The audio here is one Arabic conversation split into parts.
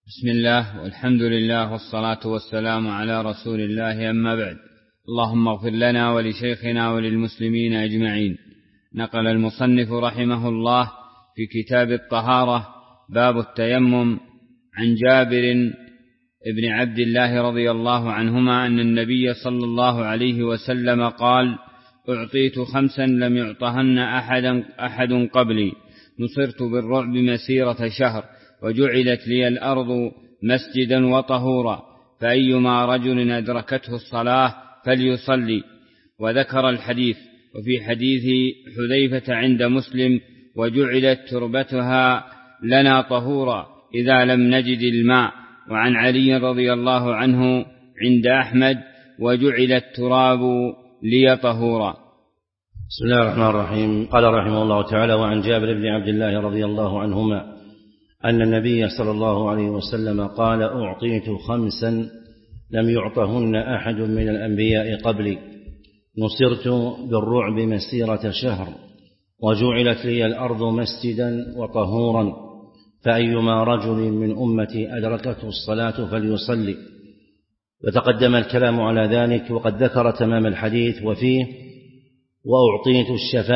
بسم الله والحمد لله والصلاة والسلام على رسول الله، أما بعد. اللهم اغفر لنا ولشيخنا وللمسلمين أجمعين. نقل المصنف رحمه الله في كتاب الطهارة باب التيمم عن جابر بن عبد الله رضي الله عنهما أن النبي صلى الله عليه وسلم قال: أعطيت 5 لم يعطهن أحد قبلي، نصرت بالرعب مسيرة شهر، وجعلت لي الأرض مسجدا وطهورا، فأيما رجل أدركته الصلاة فليصلي. وذكر الحديث. وفي حديث حذيفة عند مسلم: وجعلت تربتها لنا طهورا إذا لم نجد الماء. وعن علي رضي الله عنه عند أحمد: وجعل التراب لي طهورا. بسم الله الرحمن الرحيم. قال رحمه الله تعالى: وعن جابر بن عبد الله رضي الله عنهما أن النبي صلى الله عليه وسلم قال: أعطيت 5 لم يعطهن أحد من الأنبياء قبلي، نصرت بالرعب مسيرة شهر، وجعلت لي الأرض مسجدا وطهورا، فأيما رجل من أمتي أدركته الصلاة فليصلي. وتقدم الكلام على ذلك، وقد ذكر تمام الحديث وفيه: وأعطيت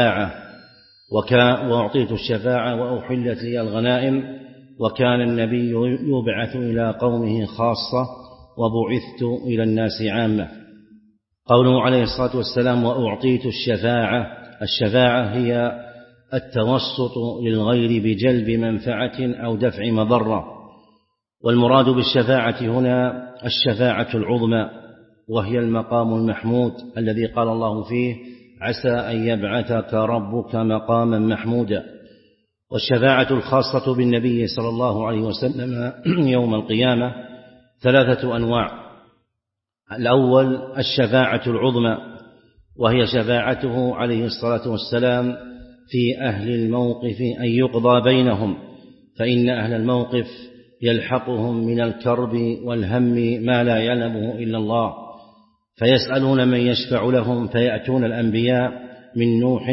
الشفاعة وأحلت لي الغنائم، وكان النبي يبعث إلى قومه خاصة وبعثت إلى الناس عامة. قوله عليه الصلاة والسلام: وأعطيت الشفاعة هي التوسط للغير بجلب منفعة أو دفع مضرة، والمراد بالشفاعة هنا الشفاعة العظمى، وهي المقام المحمود الذي قال الله فيه: عسى أن يبعثك ربك مقاما محمودا. والشفاعة الخاصة بالنبي صلى الله عليه وسلم يوم القيامة 3 أنواع. الأول الشفاعة العظمى، وهي شفاعته عليه الصلاة والسلام في أهل الموقف أن يقضى بينهم، فإن أهل الموقف يلحقهم من الكرب والهم ما لا يعلمه إلا الله، فيسألون من يشفع لهم، فيأتون الأنبياء من نوح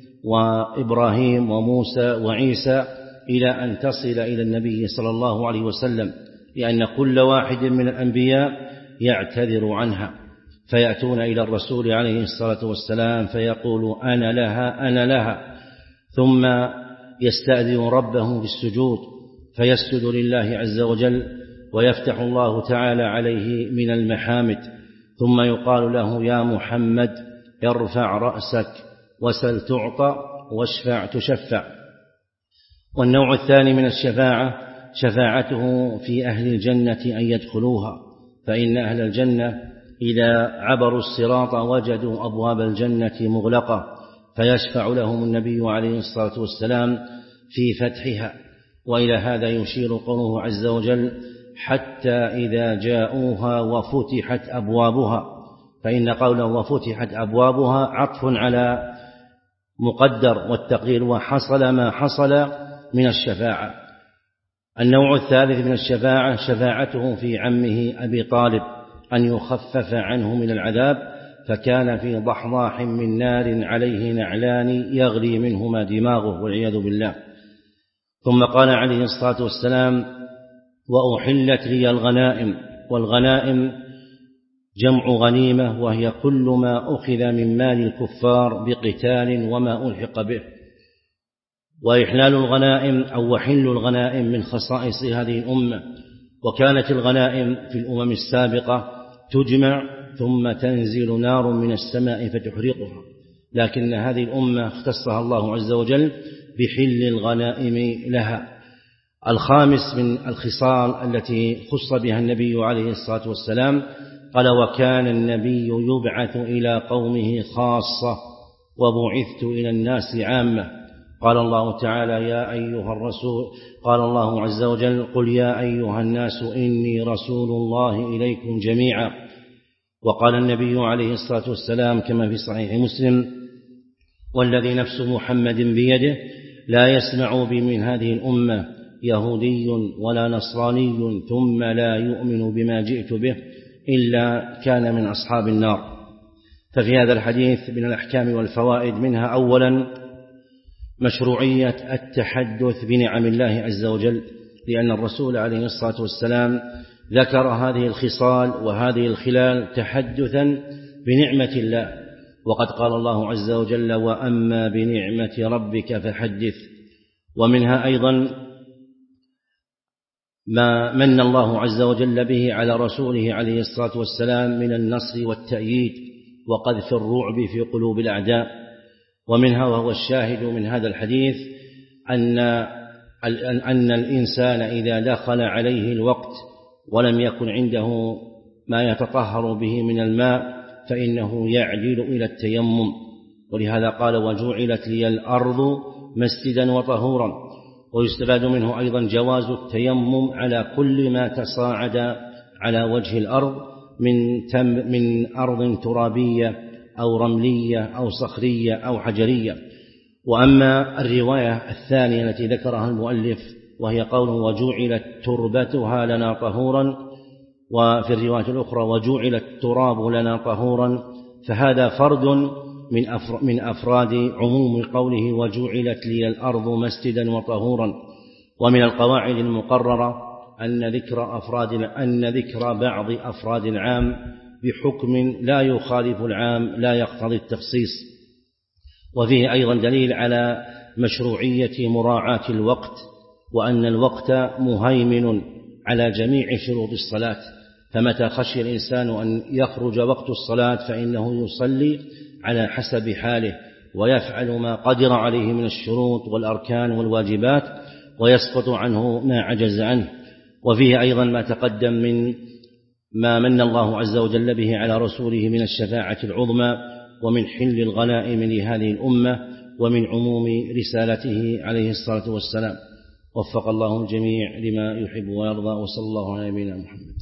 وإبراهيم وموسى وعيسى إلى أن تصل إلى النبي صلى الله عليه وسلم، لأن كل واحد من الأنبياء يعتذر عنها، فيأتون إلى الرسول عليه الصلاة والسلام فيقول: أنا لها، ثم يستأذن ربه بالسجود فيسجد لله عز وجل، ويفتح الله تعالى عليه من المحامد، ثم يقال له: يا محمد ارفع رأسك وسل تعطى واشفع تشفع. والنوع الثاني من الشفاعة شفاعته في أهل الجنة أن يدخلوها، فإن أهل الجنة إذا عبروا الصراط وجدوا أبواب الجنة مغلقة، فيشفع لهم النبي عليه الصلاة والسلام في فتحها. وإلى هذا يشير قوله عز وجل: حتى إذا جاءوها وفتحت أبوابها، فإن قوله وفتحت أبوابها عطف على مقدر، والتقدير وحصل ما حصل من الشفاعة. النوع الثالث من الشفاعة شفاعته في عمه أبي طالب أن يخفف عنه من العذاب، فكان في ضحضاح من نار عليه نعلان يغلي منهما دماغه والعياذ بالله. ثم قال عليه الصلاة والسلام: وأحلت لي الغنائم. والغنائم جمع غنيمة، وهي كل ما أخذ من مال الكفار بقتال وما ألحق به. وإحلال الغنائم أو وحل الغنائم من خصائص هذه الأمة، وكانت الغنائم في الأمم السابقة تجمع ثم تنزل نار من السماء فتحرقها، لكن هذه الأمة اختصها الله عز وجل بحل الغنائم لها. الخامس من الخصال التي خص بها النبي عليه الصلاة والسلام قال: وكان النبي يبعث إلى قومه خاصة وبعثت إلى الناس عامة. قال الله تعالى: يا أيها الرسول، قال الله عز وجل: قل يا أيها الناس إني رسول الله إليكم جميعا. وقال النبي عليه الصلاة والسلام كما في صحيح مسلم: والذي نفس محمد بيده لا يسمع بي من هذه الأمة يهودي ولا نصراني ثم لا يؤمن بما جئت به إلا كان من أصحاب النار. ففي هذا الحديث من الأحكام والفوائد منها: أولا مشروعية التحدث بنعم الله عز وجل، لأن الرسول عليه الصلاة والسلام ذكر هذه الخصال وهذه الخلال تحدثا بنعمة الله، وقد قال الله عز وجل: وأما بنعمة ربك فحدث. ومنها أيضا ما من الله عز وجل به على رسوله عليه الصلاة والسلام من النصر والتأييد وقذف الرعب في قلوب الأعداء. ومنها وهو الشاهد من هذا الحديث أن الإنسان إذا دخل عليه الوقت ولم يكن عنده ما يتطهر به من الماء فإنه يعجل إلى التيمم، ولهذا قال: وجعلت لي الأرض مسجدا وطهورا. ويستفاد منه أيضا جواز التيمم على كل ما تصاعد على وجه الأرض من أرض ترابية أو رملية أو صخرية أو حجرية. وأما الرواية الثانية التي ذكرها المؤلف وهي قوله: وجعلت تربتها لنا طهورا، وفي الرواية الأخرى: وجعل التراب لنا طهورا، فهذا فرد من أفراد عموم قوله: وجعلت لي الأرض مسجدا وطهورا. ومن القواعد المقررة أن ذكر بعض أفراد العام بحكم لا يخالف العام لا يقتضي التخصيص. وفيه أيضا دليل على مشروعية مراعاة الوقت، وأن الوقت مهيمن على جميع شروط الصلاة، فمتى خشي الإنسان أن يخرج وقت الصلاة فإنه يصلي على حسب حاله ويفعل ما قدر عليه من الشروط والأركان والواجبات، ويسقط عنه ما عجز عنه. وفيه أيضا ما تقدم من ما من الله عز وجل به على رسوله من الشفاعة العظمى، ومن حل الغنائم لهذه الأمة، ومن عموم رسالته عليه الصلاة والسلام. وفق الله الجميع لما يحب ويرضى، وصلى الله على نبينا محمد.